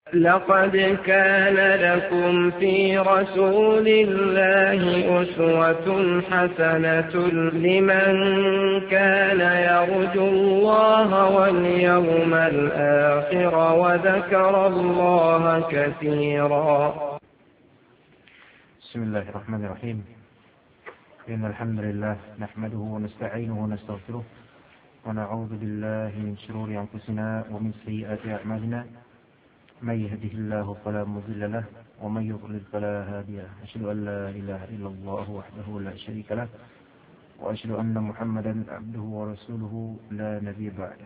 لقد كان لكم في رسول الله أسوة حسنة لمن كان يرجو الله واليوم الآخر وذكر الله كثيرا. بسم الله الرحمن الرحيم. إن الحمد لله نحمده ونستعينه ونستغفره ونعوذ بالله من شرور أنفسنا ومن سيئات أعمالنا. من يهده الله فلا مضل له ومن يضلل فلا هادي له. أشهد أن لا إله إلا الله وحده لا شريك له وأشهد أن محمدا عبده ورسوله لا نبي بعده.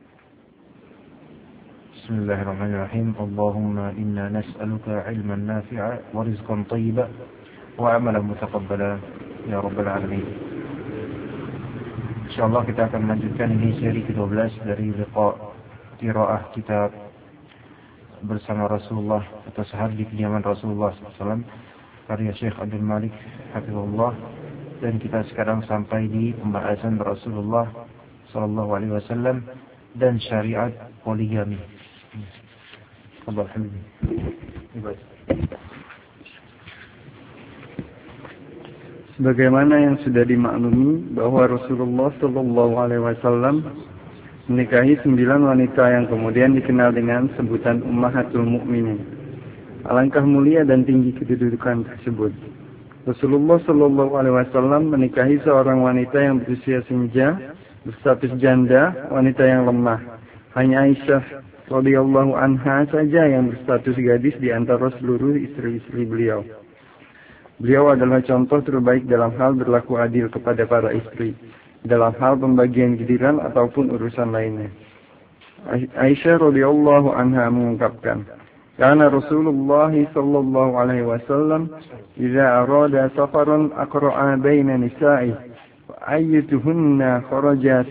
بسم الله الرحمن الرحيم. اللهم إنا نسألك علما نافعا ورزقا طيبا وعملا متقبلا ya Rabbal Alamin. InsyaAllah kita akan melanjutkan ini seri ke-12 dari liqa qiraah kitab bersama Rasulullah atau sehari di kediaman Rasulullah SAW karya Syekh Abdul Malik Hafizullah, dan kita sekarang sampai di pembahasan Rasulullah SAW dan syariat poligami. Alhamdulillah. Sebagaimana yang sudah dimaklumi bahwa Rasulullah SAW menikahi 9 wanita yang kemudian dikenal dengan sebutan Ummahatul Mukminin. Alangkah mulia dan tinggi kedudukan tersebut. Rasulullah SAW menikahi seorang wanita yang berusia senja, berstatus janda, wanita yang lemah. Hanya Aisyah radhiyallahu anha saja yang berstatus gadis di antara seluruh istri-istri beliau. Beliau adalah contoh terbaik dalam hal berlaku adil kepada para istri, dalam hal pembagian giliran ataupun urusan lainnya. Aisyah radhiyallahu anha mengungkapkan, "Kana Rasulullah sallallahu alaihi wasallam idza arada safaran aqra'a baina nisa'i fa ayyatuhunna kharaja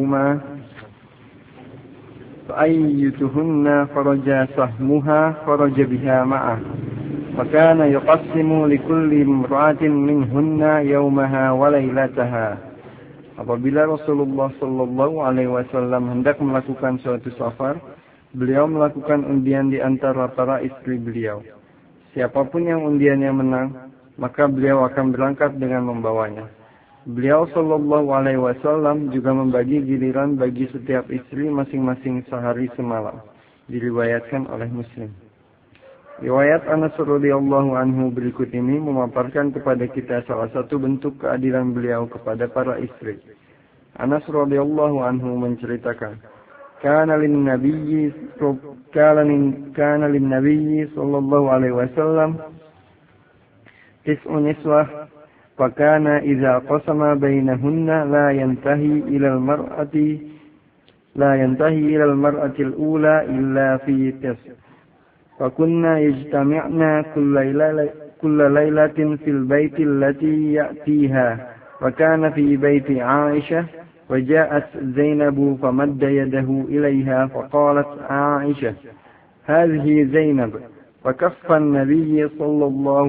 sahmuha kharaja biha ma'ah. وكان يقسم لكل امرأة منهن يومها وليلتها." Apabila Rasulullah sallallahu alaihi wasallam hendak melakukan suatu safar, beliau melakukan undian di antara para istri beliau. Siapapun yang undiannya menang, maka beliau akan berangkat dengan membawanya. Beliau sallallahu alaihi wasallam juga membagi giliran bagi setiap istri masing-masing sehari semalam. Diriwayatkan oleh Muslim. Riwayat Anas radhiyallahu anhu berikut ini memaparkan kepada kita salah satu bentuk keadilan beliau kepada para istri. Anas radhiyallahu anhu menceritakan, Kana lin nabiyyi sallallahu alaihi wasallam tis'un niswah, fa kana idza qasama bainahunna la yantahi ila al-mar'ati al-ula illa fi tis'. فكنا يجتمعنا كل ليلة في البيت التي يأتيها، وكان في بيت عائشة، وجاءت زينب فمد يده إليها فقالت عائشة هذه زينب، فكف النبي صلى الله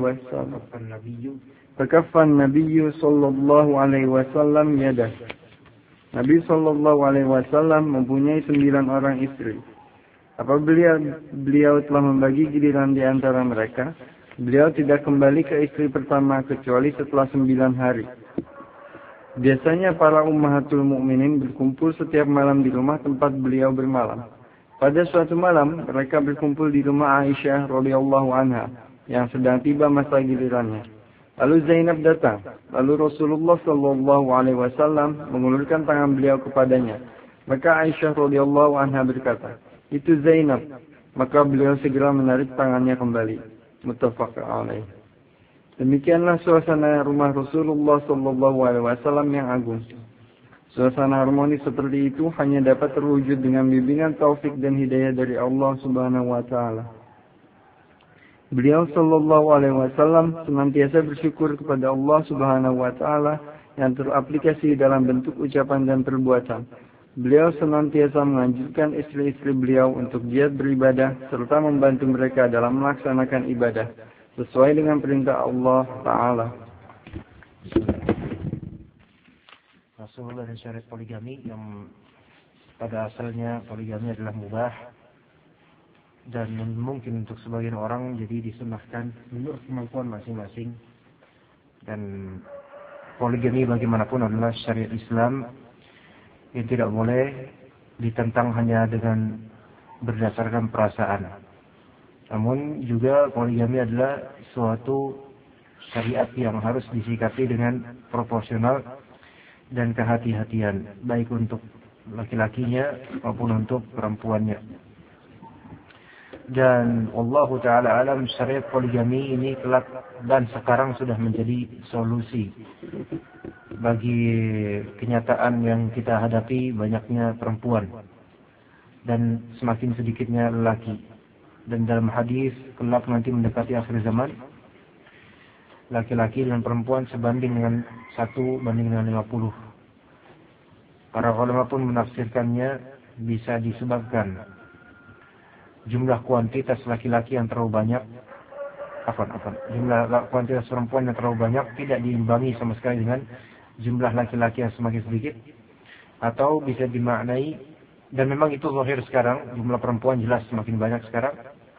عليه وسلم يده. Nabi sallallahu alaihi wasallam mempunyai 9 orang istri. Apabila beliau telah membagi giliran di antara mereka, beliau tidak kembali ke istri pertama kecuali setelah 9 hari. Biasanya para ummahatul mukminin berkumpul setiap malam di rumah tempat beliau bermalam. Pada suatu malam, mereka berkumpul di rumah Aisyah radhiyallahu anha yang sedang tiba masa gilirannya. Lalu Zainab datang. Lalu Rasulullah sallallahu alaihi wasallam mengulurkan tangan beliau kepadanya. Maka Aisyah radhiyallahu anha berkata, "Itu Zainab." Maka beliau segera menarik tangannya kembali. Muttafaq alaih. Demikianlah suasana rumah Rasulullah sallallahu alaihi wasallam yang agung. Suasana harmoni seperti itu hanya dapat terwujud dengan bimbingan taufik dan hidayah dari Allah Subhanahu wa taala. Beliau sallallahu alaihi wasallam senantiasa bersyukur kepada Allah Subhanahu wa taala yang teraplikasi dalam bentuk ucapan dan perbuatan. Beliau senantiasa menganjurkan istri-istri beliau untuk giat beribadah serta membantu mereka dalam melaksanakan ibadah sesuai dengan perintah Allah Ta'ala. Rasulullah dan syariat poligami yang pada asalnya poligami adalah mubah, dan mungkin untuk sebagian orang jadi disunahkan menurut kemampuan masing-masing. Dan poligami bagaimanapun adalah syariat Islam yang tidak boleh ditentang hanya dengan berdasarkan perasaan. Namun juga poligami adalah suatu syariat yang harus disikapi dengan proporsional dan kehati-hatian, baik untuk laki-lakinya maupun untuk perempuannya. Dan Allah Ta'ala alam, syariat poligami ini kelak dan sekarang sudah menjadi solusi bagi kenyataan yang kita hadapi, banyaknya perempuan dan semakin sedikitnya lelaki. Dan dalam hadis kelak nanti mendekati akhir zaman, laki-laki dan perempuan sebanding dengan 1 banding dengan 50. Para ulama pun menafsirkannya bisa disebabkan jumlah kuantitas laki-laki yang terlalu banyak, jumlah kuantitas perempuan yang terlalu banyak tidak diimbangi sama sekali dengan jumlah laki-laki yang semakin sedikit. Atau bisa dimaknai, dan memang itu zahir sekarang, jumlah perempuan jelas semakin banyak sekarang.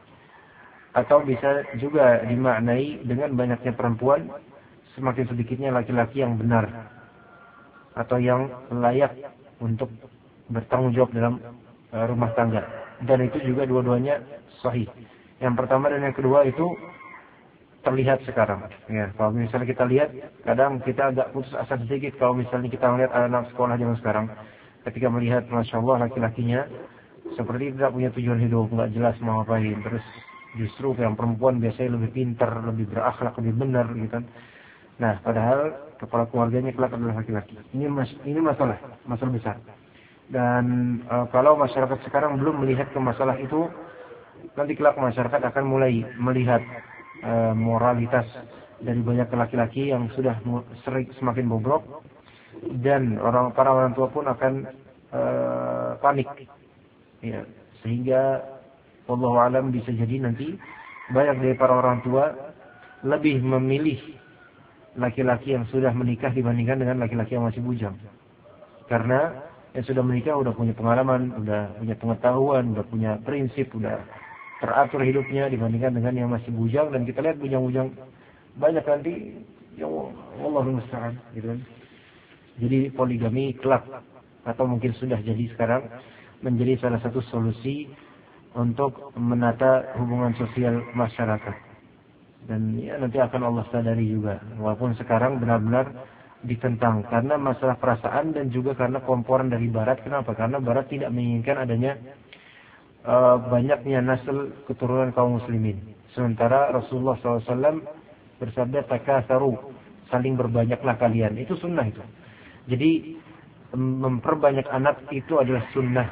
Atau bisa juga dimaknai dengan banyaknya perempuan, semakin sedikitnya laki-laki yang benar atau yang layak untuk bertanggung jawab dalam rumah tangga. Dan itu juga dua-duanya sahih. Yang pertama dan yang kedua itu terlihat sekarang. Ya, kalau misalnya kita lihat, kadang kita agak putus asa sedikit kalau misalnya kita melihat anak sekolah zaman sekarang. Ketika melihat, Masya Allah, laki-lakinya seperti tidak punya tujuan hidup, nggak jelas mau ngapain. Terus justru yang perempuan biasanya lebih pintar, lebih berakhlak, lebih benar, gitu kan. Nah, padahal kepala keluarganya kelak adalah laki-laki. Ini masalah besar. Dan kalau masyarakat sekarang belum melihat ke masalah itu, nanti kelak masyarakat akan mulai melihat moralitas dari banyak laki-laki yang sudah semakin bobrok, dan para orang tua pun akan panik. Ya, sehingga wallahu alam bisa jadi nanti banyak dari para orang tua lebih memilih laki-laki yang sudah menikah dibandingkan dengan laki-laki yang masih bujang. Karena yang sudah menikah udah punya pengalaman, udah punya pengetahuan, udah punya prinsip, udah teratur hidupnya dibandingkan dengan yang masih bujang. Dan kita lihat bujang-bujang banyak nanti, ya Allahul musta'an, gitu kan. Jadi poligami kelak, atau mungkin sudah jadi sekarang, menjadi salah satu solusi untuk menata hubungan sosial masyarakat. Dan ya nanti akan Allah sadari juga, walaupun sekarang benar-benar ditentang karena masalah perasaan dan juga karena komporan dari Barat. Kenapa? Karena Barat tidak menginginkan adanya banyaknya nasl keturunan kaum muslimin. Sementara Rasulullah SAW bersabda, takasaru, saling berbanyaklah kalian. Itu sunnah itu. Jadi memperbanyak anak itu adalah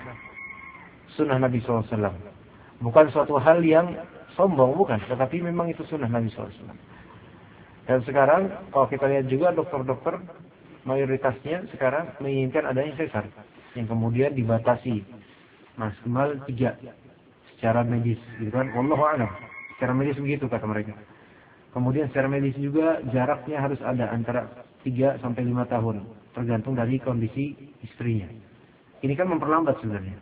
sunnah Nabi SAW. Bukan suatu hal yang sombong, bukan. Tetapi memang itu sunnah Nabi SAW. Dan sekarang kalau kita lihat juga dokter-dokter mayoritasnya sekarang menginginkan adanya sesar yang kemudian dibatasi maksimal 3 secara medis, gitu kan? Wallahu a'lam. Secara medis begitu kata mereka. Kemudian secara medis juga jaraknya harus ada antara 3 sampai 5 tahun tergantung dari kondisi istrinya. Ini kan memperlambat sebenarnya.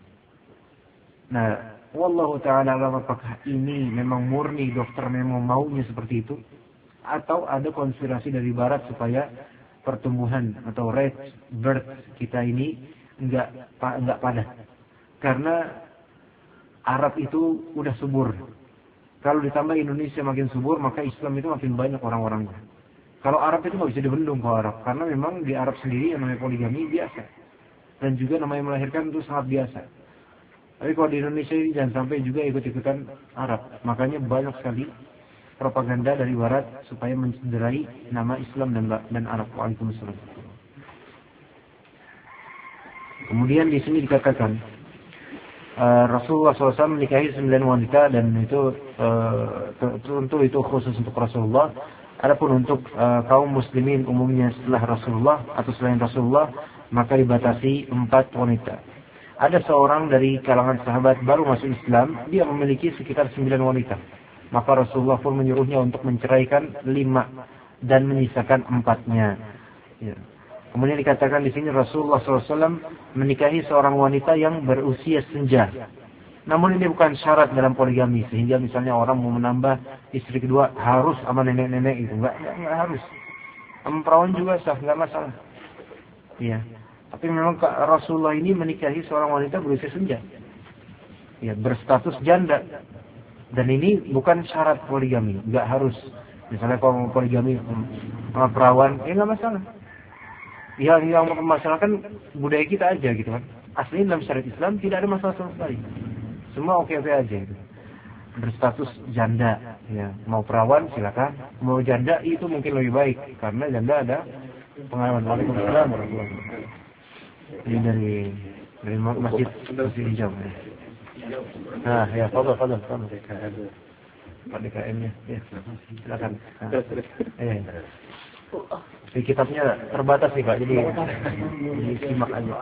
Nah, wallahu ta'ala alam, apakah ini memang murni dokter memang maunya seperti itu? Atau ada konspirasi dari Barat supaya pertumbuhan atau rate birth kita ini enggak padat. Karena Arab itu udah subur. Kalau ditambah Indonesia makin subur, maka Islam itu makin banyak orang-orangnya. Kalau Arab itu nggak bisa dibendung kalau Arab, karena memang di Arab sendiri yang namanya poligami biasa, dan juga namanya melahirkan itu sangat biasa. Tapi kalau di Indonesia ini jangan sampai juga ikut-ikutan Arab. Makanya banyak sekali propaganda dari Barat supaya mencederai nama Islam dan Arab. Waalaikumsalam. Kemudian di sini dikatakan Rasulullah SAW menikahi 9 wanita, dan itu tentu itu khusus untuk Rasulullah. Adapun untuk kaum muslimin umumnya setelah Rasulullah atau selain Rasulullah, maka dibatasi 4 wanita. Ada seorang dari kalangan sahabat baru masuk Islam, dia memiliki sekitar 9 wanita. Maka Rasulullah pun menyuruhnya untuk menceraikan 5 dan menyisakan 4-nya. Ya. Kemudian dikatakan di sini Rasulullah SAW menikahi seorang wanita yang berusia senja. Namun ini bukan syarat dalam poligami, sehingga misalnya orang mau menambah istri kedua harus sama nenek-nenek itu, enggak harus. Sama perawan juga sah, enggak masalah. Iya. Tapi memang Rasulullah ini menikahi seorang wanita berusia senja. Ya, berstatus janda. Dan ini bukan syarat poligami, enggak harus. Misalnya kalau mau poligami sama perawan, ya enggak masalah. Yang mempermasalahkan budaya kita aja gitu kan. Aslinya dalam syariat Islam tidak ada masalah sama sekali. Semua oke-oke aja gitu. Berstatus janda, ya. Mau perawan silakan, mau janda itu mungkin lebih baik karena janda ada pengalaman. Waalaikumsalam warahmatullahi wabarakatuh. Ini dari masjid hijau. Ya. Nah, ya, fadhil. Pak DKM-nya, ya. Silakan. Di kitabnya terbatas nih Pak, jadi simak aja.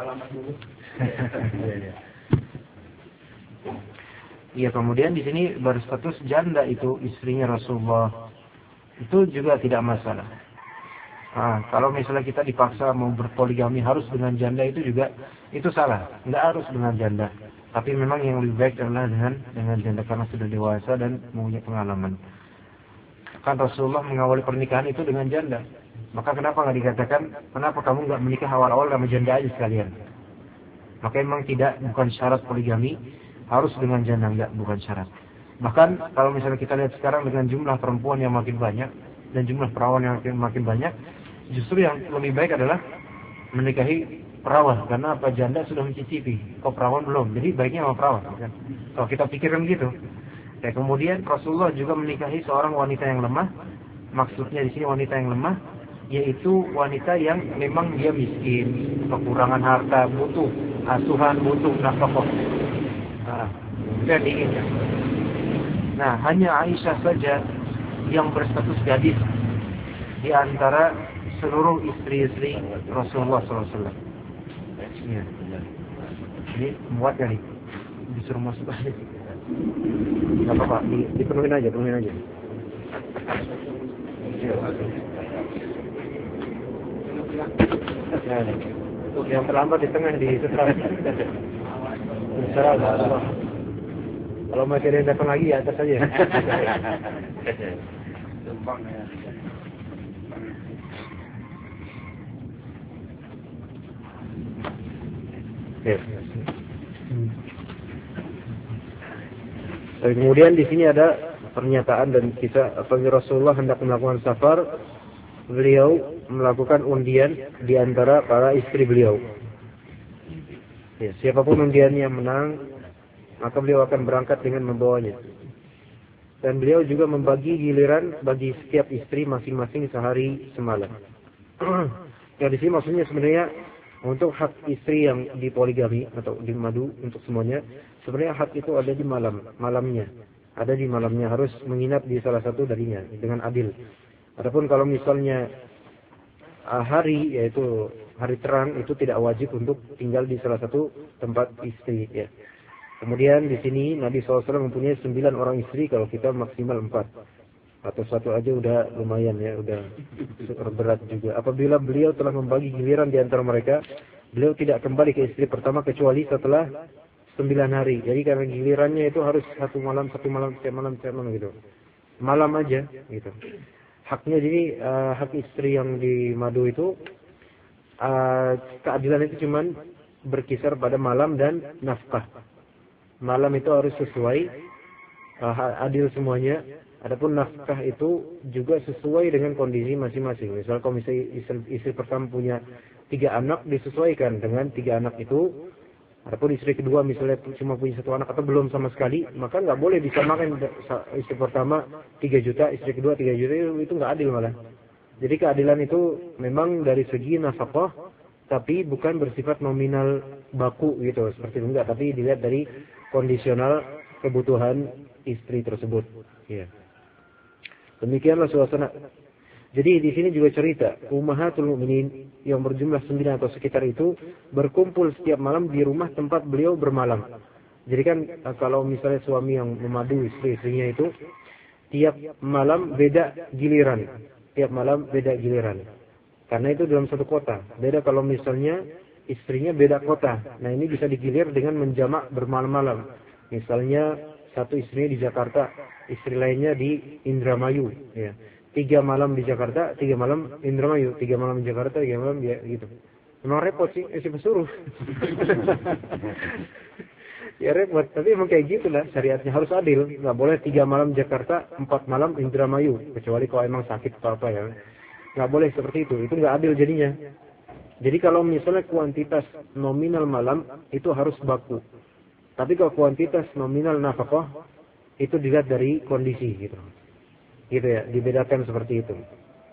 Iya, kemudian di sini berstatus janda itu istrinya Rasulullah, itu juga tidak masalah. Nah, kalau misalnya kita dipaksa mau berpoligami harus dengan janda itu juga itu salah, nggak harus dengan janda. Tapi memang yang lebih baik adalah dengan janda karena sudah dewasa dan mempunyai pengalaman. Kan Rasulullah mengawali pernikahan itu dengan janda. Maka kenapa nggak dikatakan kenapa kamu nggak menikah awal-awal sama janda aja sekalian? Maka memang bukan syarat poligami harus dengan janda, enggak, bukan syarat. Bahkan kalau misalnya kita lihat sekarang dengan jumlah perempuan yang makin banyak dan jumlah perawan yang makin banyak, justru yang lebih baik adalah menikahi perawan karena apa, janda sudah mencicipi, kok perawan belum, jadi baiknya sama perawan kan? Kalau kita pikirkan gitu. Ya, kemudian Rasulullah juga menikahi seorang wanita yang lemah. Maksudnya di sini wanita yang lemah yaitu wanita yang memang dia miskin, kekurangan harta, butuh asuhan, butuh nafkah. Itu yang diinginkan. Nah, hanya Aisyah saja yang berstatus gadis di antara seluruh istri-istri Rasulullah SAW. Ya. Ini muat kali, disuruh masuk aja. Gak apa-apa, dipenuhin aja. Nah, yang terlambat di tengah di setelah. Insyaallah. Kalau masih ada yang datang lagi ya atas saja. Kemudian di sini ada pernyataan dan kisah apabila Rasulullah hendak melakukan safar, beliau melakukan undian di antara para istri beliau. Ya, siapapun undian yang menang, maka beliau akan berangkat dengan membawanya. Dan beliau juga membagi giliran bagi setiap istri masing-masing sehari semalam. Ya, di sini maksudnya sebenarnya untuk hak istri yang di poligami atau di madu untuk semuanya, sebenarnya hak itu ada di malamnya. Ada di malamnya, harus menginap di salah satu darinya dengan adil. Adapun kalau misalnya hari, yaitu hari terang, itu tidak wajib untuk tinggal di salah satu tempat istri. Ya. Kemudian di sini Nabi SAW mempunyai 9 orang istri, kalau kita maksimal 4 atau 1 aja udah lumayan ya, udah berat juga. Apabila beliau telah membagi giliran di antara mereka, beliau tidak kembali ke istri pertama kecuali setelah 9 hari. Jadi karena gilirannya itu harus setiap malam gitu. Malam aja gitu. Haknya jadi hak istri yang di madu itu keadilan itu cuman berkisar pada malam dan nafkah. Malam itu harus sesuai adil semuanya. Adapun nafkah itu juga sesuai dengan kondisi masing-masing. Misal kalau istri pertama punya 3 anak, disesuaikan dengan 3 anak itu. Adapun istri kedua misalnya cuma punya 1 anak atau belum sama sekali, maka nggak boleh disamakan istri pertama 3 juta, istri kedua 3 juta, itu nggak adil malah. Jadi keadilan itu memang dari segi nafkah, tapi bukan bersifat nominal baku gitu, seperti itu enggak, tapi dilihat dari kondisional kebutuhan istri tersebut. Ya. Demikianlah suasana. Jadi di sini juga cerita Ummahatul Mukminin yang berjumlah 9 atau sekitar itu berkumpul setiap malam di rumah tempat beliau bermalam. Jadi kan kalau misalnya suami yang memadu istri-istrinya itu tiap malam beda giliran. Tiap malam beda giliran. Karena itu dalam satu kota. Beda kalau misalnya istrinya beda kota. Nah ini bisa digilir dengan menjamak bermalam-malam. Misalnya satu istrinya di Jakarta, istri lainnya di Indramayu, ya. 3 malam di Jakarta, 3 malam Indramayu, 3 malam di Jakarta, 3 malam ya gitu. Memang repot sih, siapa suruh? Ya repot, tapi emang kayak gitulah syariatnya, harus adil. Nggak boleh 3 malam Jakarta, 4 malam Indramayu, kecuali kalau emang sakit atau apa ya. Nggak boleh seperti itu nggak adil jadinya. Jadi kalau misalnya kuantitas nominal malam itu harus baku. Tapi kalau kuantitas nominal nafkah itu dilihat dari kondisi gitu. Gitu ya, dibedakan seperti itu.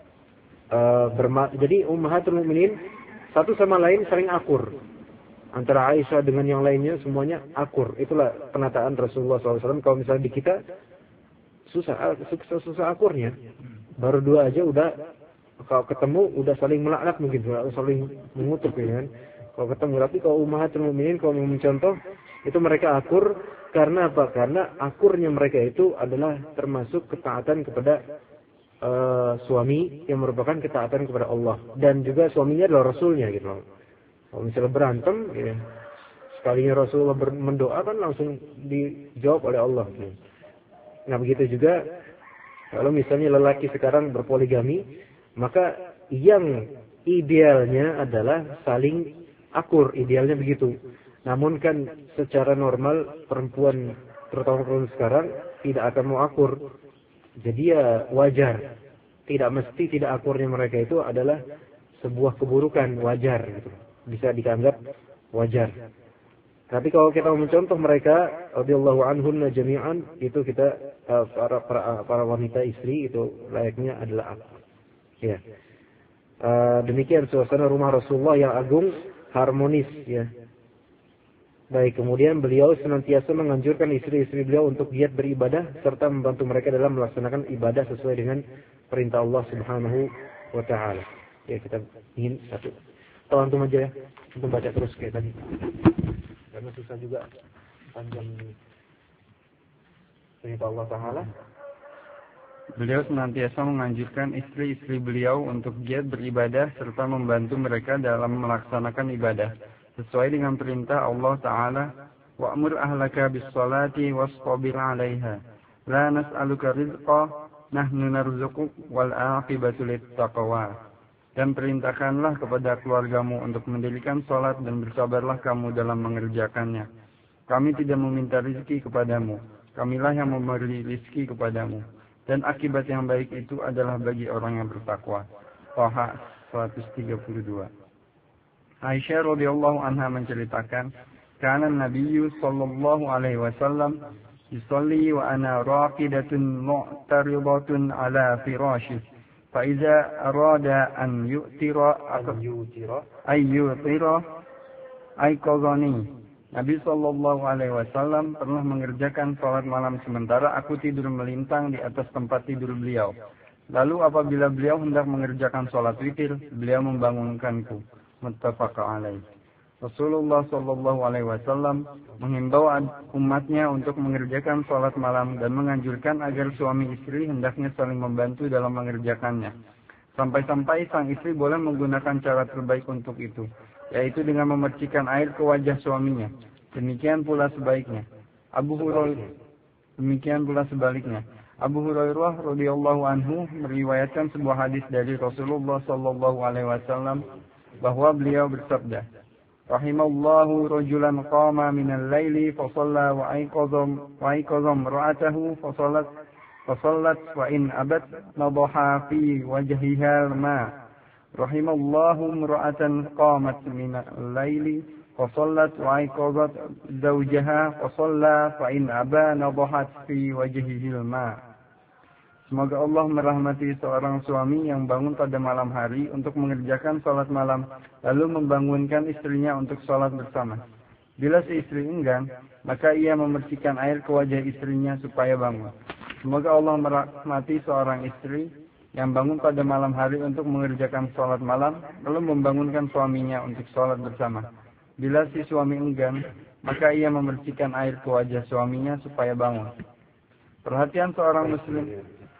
Jadi ummahatul mukminin satu sama lain saling akur. Antara Aisyah dengan yang lainnya semuanya akur. Itulah penataan Rasulullah SAW. Kalau misalnya di kita susah akurnya. Baru 2 aja udah, kalau ketemu udah saling melaknat mungkin, saling mengutuk ya kan. Kalau ketemu, tapi kalau ummahatul mukminin kalau mau mencontoh itu mereka akur karena apa? Karena akurnya mereka itu adalah termasuk ketaatan kepada suami yang merupakan ketaatan kepada Allah, dan juga suaminya adalah Rasulnya gitu loh. Kalau misalnya berantem, ya, sekalinya Rasulullah mendoa kan langsung dijawab oleh Allah. Gitu. Nah begitu juga kalau misalnya lelaki sekarang berpoligami, maka yang idealnya adalah saling akur, idealnya begitu. Namun kan secara normal perempuan, terutama perempuan sekarang, tidak akan mau akur. Jadi ya wajar. Tidak mesti tidak akurnya mereka itu adalah sebuah keburukan, wajar gitu. Bisa dianggap wajar. Tapi kalau kita mencontoh mereka radhiyallahu anhunna jami'an, itu kita para wanita istri itu layaknya adalah akur. Ya. Demikian suasana rumah Rasulullah yang agung, harmonis ya. Baik, kemudian beliau senantiasa menganjurkan istri-istri beliau untuk giat beribadah serta membantu mereka dalam melaksanakan ibadah sesuai dengan perintah Allah Subhanahu wa taala. Ya, kita ingin satu. Tahu antum aja ya, untuk baca terus kayak tadi. Karena susah juga panjang perintah Allah taala. Beliau senantiasa menganjurkan istri-istri beliau untuk giat beribadah serta membantu mereka dalam melaksanakan ibadah sesuai dengan perintah Allah Ta'ala, wa'mur ahlaka bis-salati wastabir 'alaiha la nas'aluka rizqa nahnu narzuquk wal 'aqibatu lit-taqwa. Dan perintahkanlah kepada keluargamu untuk mendirikan salat dan bersabarlah kamu dalam mengerjakannya. Kami tidak meminta rezeki kepadamu, kamilah yang memberi rezeki kepadamu. Dan akibat yang baik itu adalah bagi orang yang bertakwa. Taha 132. Aisyah radhiyallahu anha menceritakan, kana Nabiyyu sallallahu alaihi wasallam yusalli wa ana raqidatun mu'taridatun ala firashih. Fa idza arada an yu'tira ayqadhani. Nabi sallallahu alaihi wasallam pernah mengerjakan salat malam sementara aku tidur melintang di atas tempat tidur beliau. Lalu apabila beliau hendak mengerjakan salat witir, beliau membangunkanku. Muttafaq alaih. Rasulullah sallallahu alaihi wasallam menghimbau umatnya untuk mengerjakan salat malam dan menganjurkan agar suami istri hendaknya saling membantu dalam mengerjakannya. Sampai-sampai sang istri boleh menggunakan cara terbaik untuk itu, yaitu dengan memercikan air ke wajah suaminya. Demikian pula sebaliknya. Sebaliknya. Abu Hurairah radhiyallahu anhu meriwayatkan sebuah hadis dari Rasulullah sallallahu alaihi wasallam bahwa beliau bersabda, rahimallahu rajulan qama minal laili fa shalla wa aiqadha imra'atahu fa sallat wa in abat nadaha fi wajhiha ma. Rahimallahu imra'atan qamat minal laili fa sallat wa aiqadhat zawjaha fa shalla fa in aba nadahat fi wajhihi ma. Semoga Allah merahmati seorang suami yang bangun pada malam hari untuk mengerjakan salat malam, lalu membangunkan istrinya untuk salat bersama. Bila si istri enggan, maka ia memercikan air ke wajah istrinya supaya bangun. Semoga Allah merahmati seorang istri yang bangun pada malam hari untuk mengerjakan salat malam, lalu membangunkan suaminya untuk salat bersama. Bila si suami enggan, maka ia memercikan air ke wajah suaminya supaya bangun. Perhatian seorang muslim.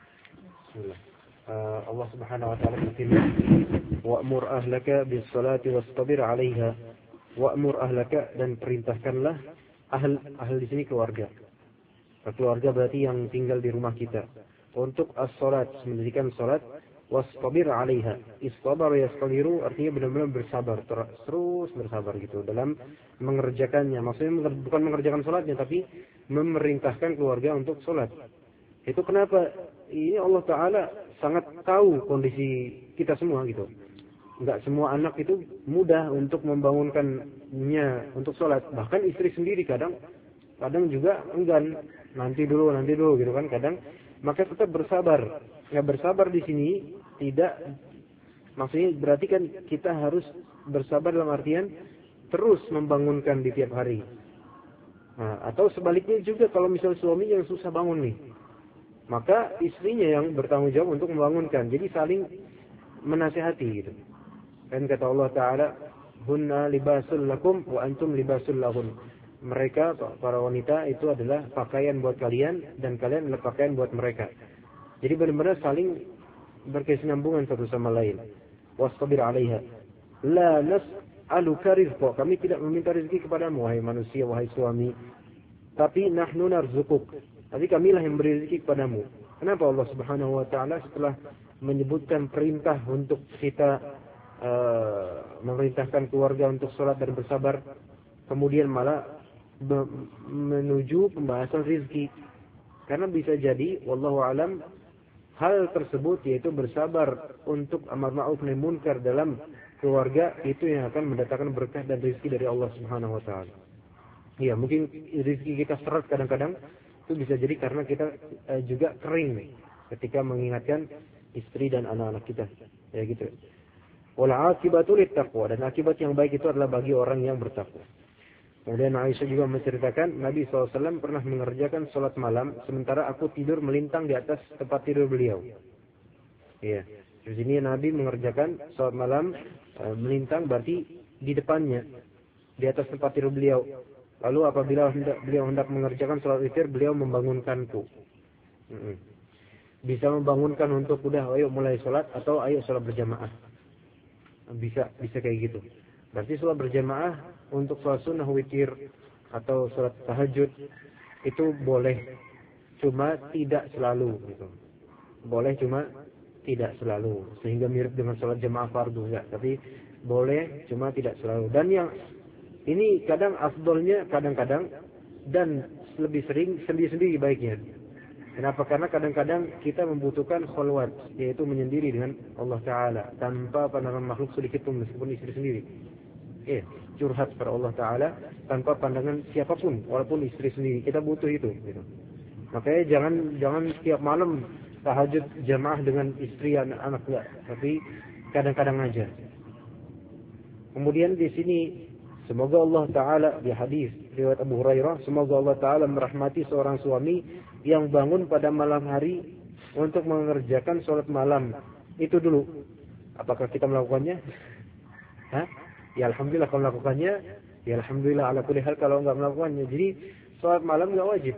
Allah Subhanahu wa taala berfirman, wa'mur ahlaka bis-salati wastabir 'alaiha. Wa'mur ahlaka, dan perintahkanlah Ahl di sini keluarga. Keluarga berarti yang tinggal di rumah kita. Untuk as-salat, mendirikan salat, wastabir 'alaiha. Istabar yastabiru artinya benar-benar bersabar, terus bersabar gitu dalam mengerjakannya. Maksudnya bukan mengerjakan salatnya, tapi memerintahkan keluarga untuk salat. Itu kenapa? Ini Allah Ta'ala sangat tahu kondisi kita semua gitu. Enggak semua anak itu mudah untuk membangunkannya untuk sholat. Bahkan istri sendiri kadang juga enggan, nanti dulu gitu kan kadang. Maka tetap bersabar. Ya, bersabar di sini tidak maksudnya berarti kan kita harus bersabar dalam artian terus membangunkan di tiap hari. Nah, atau sebaliknya juga kalau misal suami yang susah bangun nih, maka istrinya yang bertanggung jawab untuk membangunkan. Jadi saling menasihati gitu. Dan kata Allah Ta'ala, hunna libasul lakum wa antum libasul lahun. Mereka, para wanita itu adalah pakaian buat kalian dan kalian adalah pakaian buat mereka. Jadi benar-benar saling berkesinambungan satu sama lain. Wastabir 'alaiha. La nas'aluka rizqa. Kami tidak meminta rezeki kepadamu wahai manusia, wahai suami. Tapi nahnu narzuquk. Tapi kamilah yang beri rezeki kepadamu. Kenapa Allah Subhanahu wa Ta'ala setelah menyebutkan perintah untuk kita memerintahkan keluarga untuk sholat dan bersabar, kemudian malah menuju pembahasan rizki? Karena bisa jadi, wallahu alam, hal tersebut yaitu bersabar untuk amar ma'ruf nahi munkar dalam keluarga itu yang akan mendatangkan berkah dan rizki dari Allah Subhanahu wa Ta'ala. Ya, mungkin rizki kita seret kadang-kadang itu bisa jadi karena kita juga kering ketika mengingatkan istri dan anak-anak kita. Ya gitu. Wal aqibatu littaqwa, dan akibat yang baik itu adalah bagi orang yang bertakwa. Kemudian Aisyah juga menceritakan Nabi SAW pernah mengerjakan sholat malam sementara aku tidur melintang di atas tempat tidur beliau. Ya, di sini Nabi mengerjakan sholat malam melintang berarti di depannya, di atas tempat tidur beliau. Lalu apabila beliau hendak mengerjakan sholat witir, beliau membangunkanku. Bisa membangunkan untuk udah ayo mulai sholat atau ayo sholat berjamaah. Bisa kayak gitu. Berarti sholat berjamaah untuk sholat sunnah witir atau sholat tahajud itu boleh, cuma tidak selalu gitu. Boleh cuma tidak selalu, sehingga mirip dengan sholat jamaah fardu enggak, tapi boleh cuma tidak selalu. Dan yang ini kadang afdolnya kadang-kadang dan lebih sering sendiri-sendiri baiknya. Kenapa? Karena kadang-kadang kita membutuhkan khulwat, yaitu menyendiri dengan Allah Ta'ala tanpa pandangan makhluk sedikit pun, meskipun istri sendiri. Curhat kepada Allah Ta'ala tanpa pandangan siapapun, walaupun istri sendiri. Kita butuh itu gitu. Makanya jangan setiap malam tahajud jamaah dengan istri anak-anak, enggak, tapi kadang-kadang aja. Kemudian di sini semoga Allah Ta'ala, di hadis riwayat Abu Hurairah, semoga Allah Ta'ala merahmati seorang suami yang bangun pada malam hari untuk mengerjakan sholat malam. Itu dulu. Apakah kita melakukannya? Ya Alhamdulillah kalau melakukannya. Ya Alhamdulillah ala kulli hal kalau enggak melakukannya. Jadi sholat malam enggak wajib.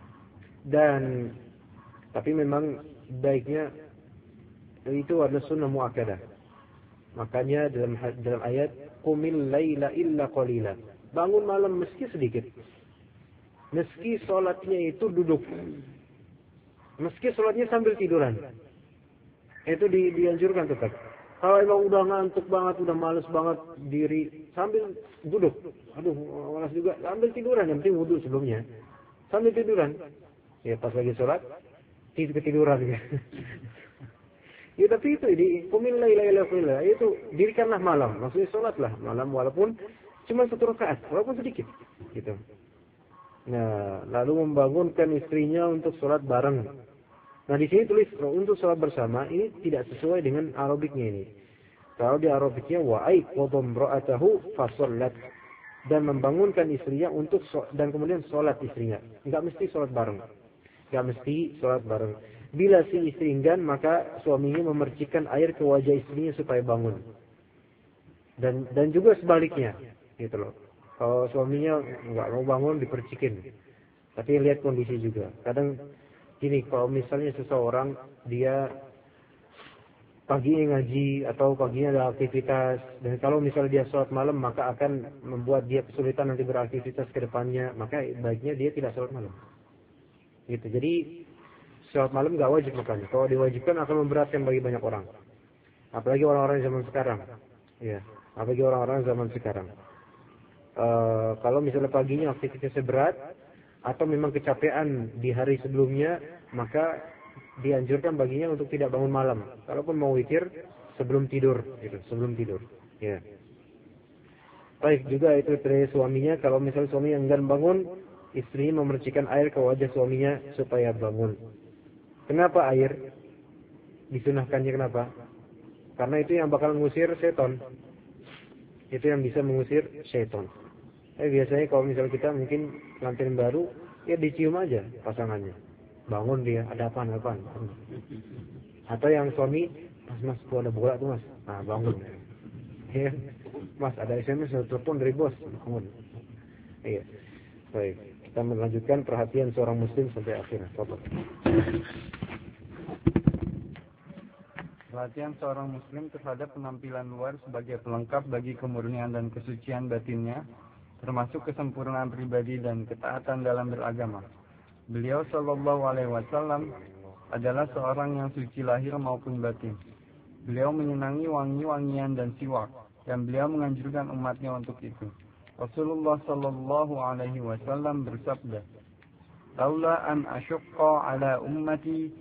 Tapi memang baiknya itu adalah sunnah muakkadah. Makanya dalam ayat qumil laila illa qalila. Bangun malam meski sedikit. Meski sholatnya itu duduk. Meski sholatnya sambil tiduran. Itu dianjurkan tetap. Kalau emang udah ngantuk banget, udah males banget diri, sambil duduk. Aduh, malas juga. Sambil tiduran, yang penting wudu sebelumnya. Sambil tiduran. Ya pas lagi sholat, ketiduran. Ya tapi itu, qumil laila illa qalila. Itu dirikanlah malam. Maksudnya sholatlah malam walaupun cuma 1 rakaat, walaupun sedikit. Gitu. Nah, lalu membangunkan istrinya untuk sholat bareng. Nah, di sini tulis untuk sholat bersama ini tidak sesuai dengan Arabiknya ini. Kalau di Arabiknya wa'aiqadhum ra'atahu fasollat, dan membangunkan istrinya untuk dan kemudian sholat istrinya. Enggak mesti sholat bareng. Bila si istri enggan, maka suaminya memercikkan air ke wajah istrinya supaya bangun. Dan juga sebaliknya, gitu loh. Kalau suaminya nggak mau bangun, dipercikin. Tapi lihat kondisi juga. Kadang gini, kalau misalnya seseorang dia paginya ngaji atau paginya ada aktivitas, dan kalau misalnya dia sholat malam maka akan membuat dia kesulitan nanti beraktivitas ke depannya, maka baiknya dia tidak sholat malam. Gitu. Jadi sholat malam nggak wajib makanya. Kalau diwajibkan akan memberatkan bagi banyak orang. Apalagi orang-orang zaman sekarang. Ya, apalagi orang-orang zaman sekarang. Kalau misalnya paginya aktivitasnya berat atau memang kecapean di hari sebelumnya, maka dianjurkan baginya untuk tidak bangun malam. Kalaupun mau witir sebelum tidur, gitu, sebelum tidur. Ya. Baik juga itu dari suaminya. Kalau misalnya suami enggan bangun, istri memercikan air ke wajah suaminya supaya bangun. Kenapa air? Disunahkannya kenapa? Karena itu yang bakal mengusir setan. Itu yang bisa mengusir setan. Biasanya kalau misalnya kita mungkin pengantin baru, ya dicium aja pasangannya. Bangun dia, ada apaan. Atau yang suami, mas tuh ada bola tuh mas. Nah bangun. Ya, mas ada SMS atau telepon dari bos. Bangun. Iya. Baik, kita melanjutkan perhatian seorang muslim sampai akhirnya. Perhatian seorang muslim terhadap penampilan luar sebagai pelengkap bagi kemurnian dan kesucian batinnya, termasuk kesempurnaan pribadi dan ketaatan dalam beragama. Beliau Shallallahu Alaihi Wasallam adalah seorang yang suci lahir maupun batin. Beliau menyenangi wangi-wangian dan siwak, dan beliau menganjurkan umatnya untuk itu. Rasulullah Shallallahu Alaihi Wasallam bersabda, "Laula an asyqa ala ummati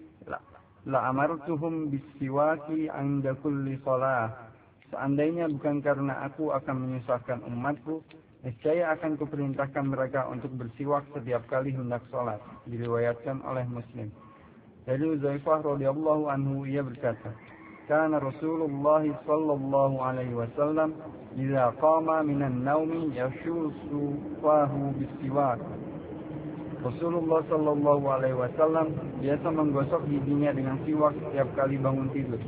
la amartuhum bisiwaki 'inda kulli shalah." Seandainya bukan karena aku akan menyusahkan umatku, niscaya akan kuperintahkan mereka untuk bersiwak setiap kali hendak sholat. Diriwayatkan oleh Muslim. Dari Uzaifah radhiyallahu anhu, ia berkata, "Kana Rasulullah sallallahu alaihi wasallam idza qama minan naumi yashusu fahu bisiwak." Rasulullah sallallahu alaihi wasallam biasa menggosok giginya dengan siwak setiap kali bangun tidur.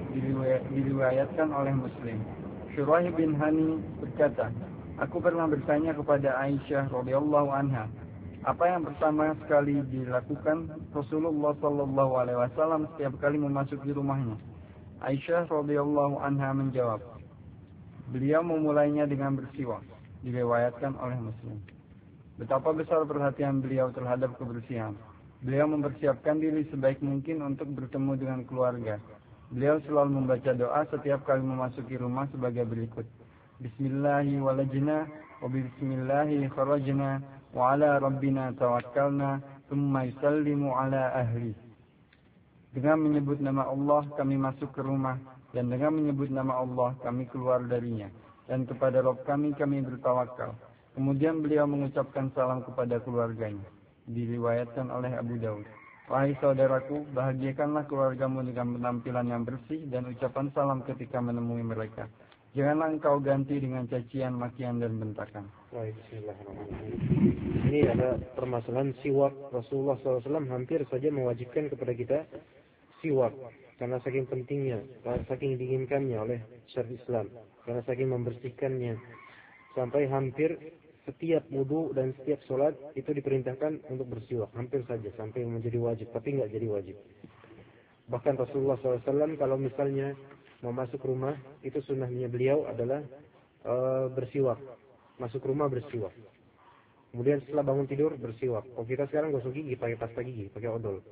Diriwayatkan oleh Muslim. Shuraih bin Hani berkata, "Aku pernah bertanya kepada Aisyah radhiyallahu anha, apa yang pertama sekali dilakukan Rasulullah sallallahu alaihi wasallam setiap kali memasuki rumahnya?" Aisyah radhiyallahu anha menjawab, "Beliau memulainya dengan bersiwak." Diriwayatkan oleh Muslim. Betapa besar perhatian beliau terhadap kebersihan. Beliau mempersiapkan diri sebaik mungkin untuk bertemu dengan keluarga. Beliau selalu membaca doa setiap kali memasuki rumah sebagai berikut. Bismillahi walajna, wa bismillahi kharajna, wa ala rabbina tawakkalna, thumma yusallimu ala ahli. Dengan menyebut nama Allah kami masuk ke rumah, dan dengan menyebut nama Allah kami keluar darinya. Dan kepada Rabb kami bertawakal. Kemudian beliau mengucapkan salam kepada keluarganya. Diriwayatkan oleh Abu Daud. "Wahai saudaraku, bahagiakanlah keluargamu dengan penampilan yang bersih dan ucapan salam ketika menemui mereka. Janganlah engkau ganti dengan cacian, makian, dan bentakan." Bismillahirrahmanirrahim. Ini ada permasalahan siwak. Rasulullah SAW hampir saja mewajibkan kepada kita siwak. Karena saking pentingnya, saking diinginkannya oleh syariat Islam. Karena saking membersihkannya. Sampai hampir setiap wudu dan setiap sholat itu diperintahkan untuk bersiwak. Hampir saja sampai menjadi wajib, tapi nggak jadi wajib. Bahkan Rasulullah SAW kalau misalnya mau masuk rumah, itu sunnahnya beliau adalah bersiwak. Masuk rumah bersiwak. Kemudian setelah bangun tidur bersiwak. Oh, kita sekarang gosok gigi pakai pasta gigi, pakai odol.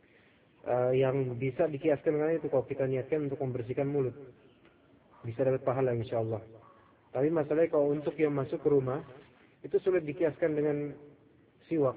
Yang bisa dikiaskan dengan itu kalau kita niatkan untuk membersihkan mulut, bisa dapat pahala insyaallah. Tapi masalahnya kalau untuk yang masuk ke rumah itu sulit dikiaskan dengan siwak.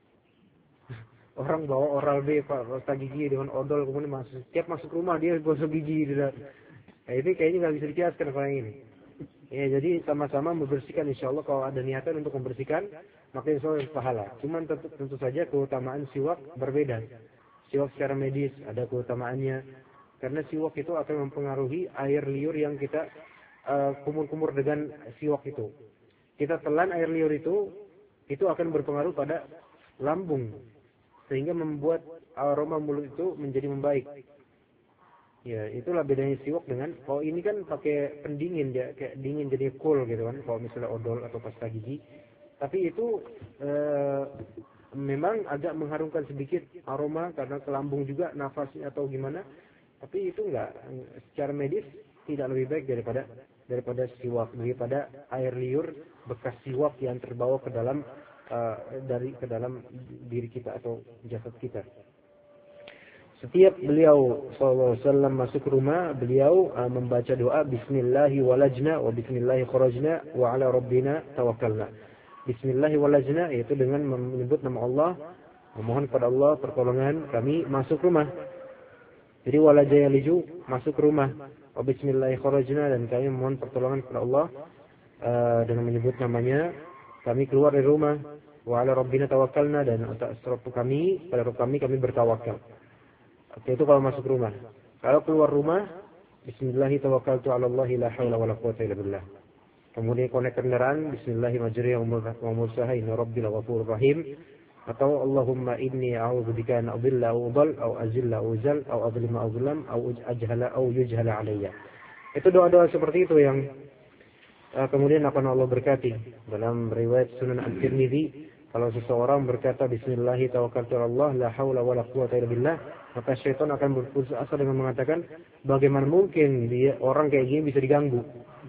Orang bawa Oral-B, pasta gigi dengan odol, kemudian setiap masuk rumah dia gosok gigi. Ini kayaknya nggak bisa dikiaskan kalau yang ini. Ya, jadi sama-sama membersihkan insyaallah. Kalau ada niatan untuk membersihkan, maka insyaallah pahala. Cuman tentu saja keutamaan siwak berbeda. Siwak secara medis ada keutamaannya. Karena siwak itu akan mempengaruhi air liur yang kita kumur-kumur dengan siwak itu. Kita telan air liur itu akan berpengaruh pada lambung. Sehingga membuat aroma mulut itu menjadi membaik. Ya, itulah bedanya siwak dengan, kalau ini kan pakai pendingin ya, kayak dingin jadi cool gitu kan, kalau misalnya odol atau pasta gigi. Tapi itu memang agak mengharumkan sedikit aroma karena ke lambung juga nafasnya atau gimana. Tapi itu enggak, secara medis tidak lebih baik daripada siwak, daripada air liur bekas siwak yang terbawa ke dalam ke dalam diri kita atau jasad kita. Setiap beliau SAW masuk rumah, beliau membaca doa Bismillahi walajna wa Bismillahi kharajna wa ala rabbina tawakkalna. Bismillahi walajna yaitu dengan menyebut nama Allah, memohon kepada Allah pertolongan kami masuk rumah. Jadi walajaya liju masuk rumah. Wa Bismillahi kharajna dan kami memohon pertolongan kepada Allah dengan menyebut namanya kami keluar dari rumah. Wa ala rabbina tawakkalna dan atas Rabb kami, pada Rabb kami bertawakal. Oke, itu kalau masuk rumah. Kalau keluar rumah, Bismillahi tawakkaltu 'ala Allah la haula wala quwwata illa billah. Kemudian konek kendaraan, Bismillahi majriha wa mursaha inna rabbil ghafurur rahim. Atau Allahumma inni a'udzubika an adilla aw udall aw azilla aw uzal aw adlima aw zulam aw ajhala aw yujhala alayya. Itu doa-doa seperti itu yang kemudian akan Allah berkati. Dalam riwayat Sunan At-Tirmidzi, kalau seseorang berkata Bismillahi tawakkaltu 'ala Allah la haula wala quwwata illa billah, maka syaitan akan berputus asa dengan mengatakan, bagaimana mungkin dia orang kayak gini bisa diganggu?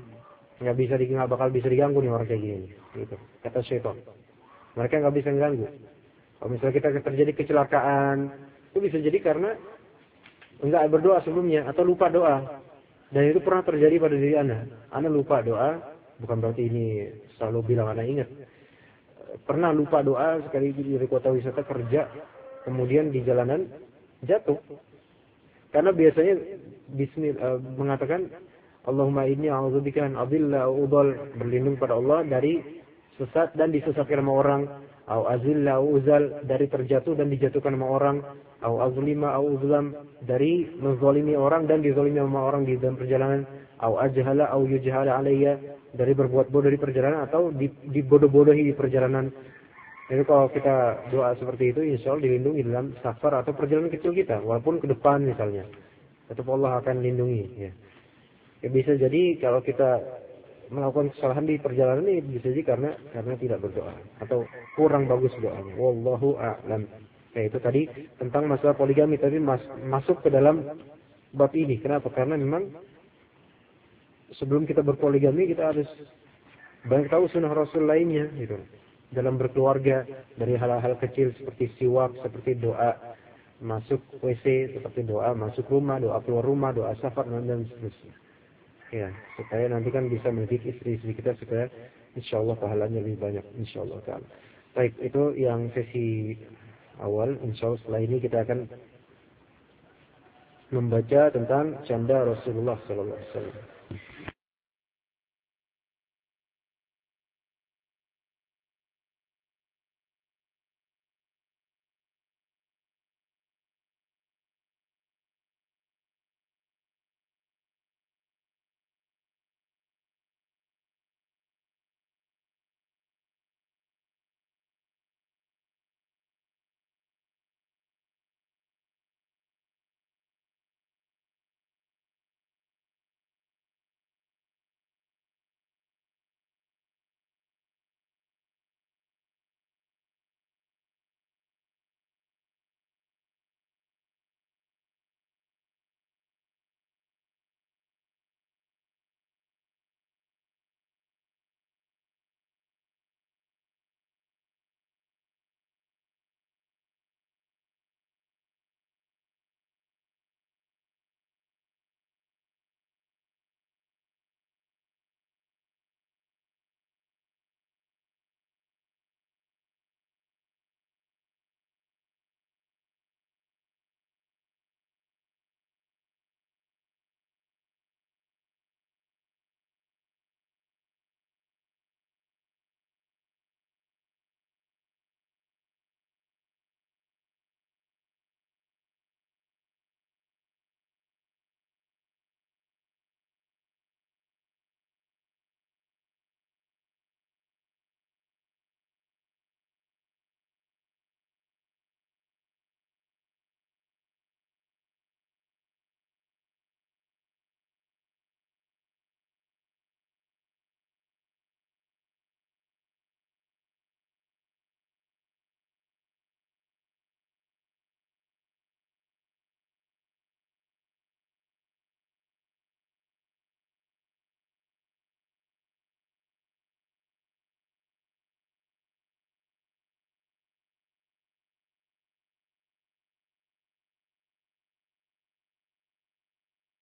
Nggak bakal bisa diganggu nih orang kayak gini. Gitu. Kata syaitan. Mereka nggak bisa mengganggu. Kalau misalnya kita terjadi kecelakaan, itu bisa jadi karena enggak berdoa sebelumnya atau lupa doa. Dan itu pernah terjadi pada diri Anda. Anda lupa doa, bukan berarti ini selalu bilang Anda ingat. Pernah lupa doa sekali di kota wisata kerja, kemudian di jalanan jatuh. Karena biasanya mengatakan Allahumma inni a'udzubika an adilla aw udall, berlindung pada Allah dari sesat dan disesatkan sama orang, au azilla au uzal, dari terjatuh dan dijatuhkan sama orang, au azlima au uzlam, dari menzalimi orang dan dizalimi sama orang di dalam perjalanan, au ajhala au yujhala alayya, dari berbuat bodoh di perjalanan atau dibodoh-bodohi di perjalanan. Jadi kalau kita doa seperti itu, insya Allah dilindungi dalam safar atau perjalanan kecil kita, walaupun ke depan misalnya, tetap Allah akan lindungi. Ya. Bisa jadi kalau kita melakukan kesalahan di perjalanan ini bisa jadi karena tidak berdoa atau kurang bagus doanya. Wallahu a'lam. Nah, itu tadi tentang masalah poligami, tapi masuk ke dalam bab ini. Kenapa? Karena memang sebelum kita berpoligami kita harus banyak tahu sunnah Rasul lainnya gitu. Dalam berkeluarga, dari hal-hal kecil seperti siwak, seperti doa masuk WC, seperti doa masuk rumah, doa keluar rumah, doa safar dan seterusnya. Ya, supaya nanti kan bisa mendidik istri-istri kita supaya insyaallah pahalanya lebih banyak insyaallah ta'ala. Baik, itu yang sesi awal. Insyaallah setelah ini kita akan membaca tentang canda Rasulullah sallallahu alaihi wasallam.